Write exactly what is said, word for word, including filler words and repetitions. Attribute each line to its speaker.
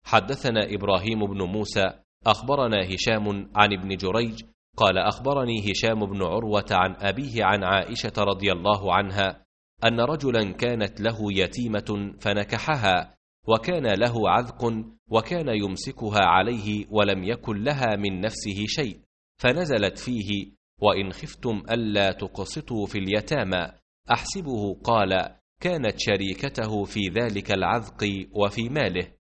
Speaker 1: حدثنا إبراهيم بن موسى أخبرنا هشام عن ابن جريج قال أخبرني هشام بن عروة عن أبيه عن عائشة رضي الله عنها أن رجلا كانت له يتيمة فنكحها، وكان له عذق وكان يمسكها عليه ولم يكن لها من نفسه شيء، فنزلت فيه: وإن خفتم ألا تقسطوا في اليتامى. أحسبه قال: كانت شريكته في ذلك العذق وفي ماله.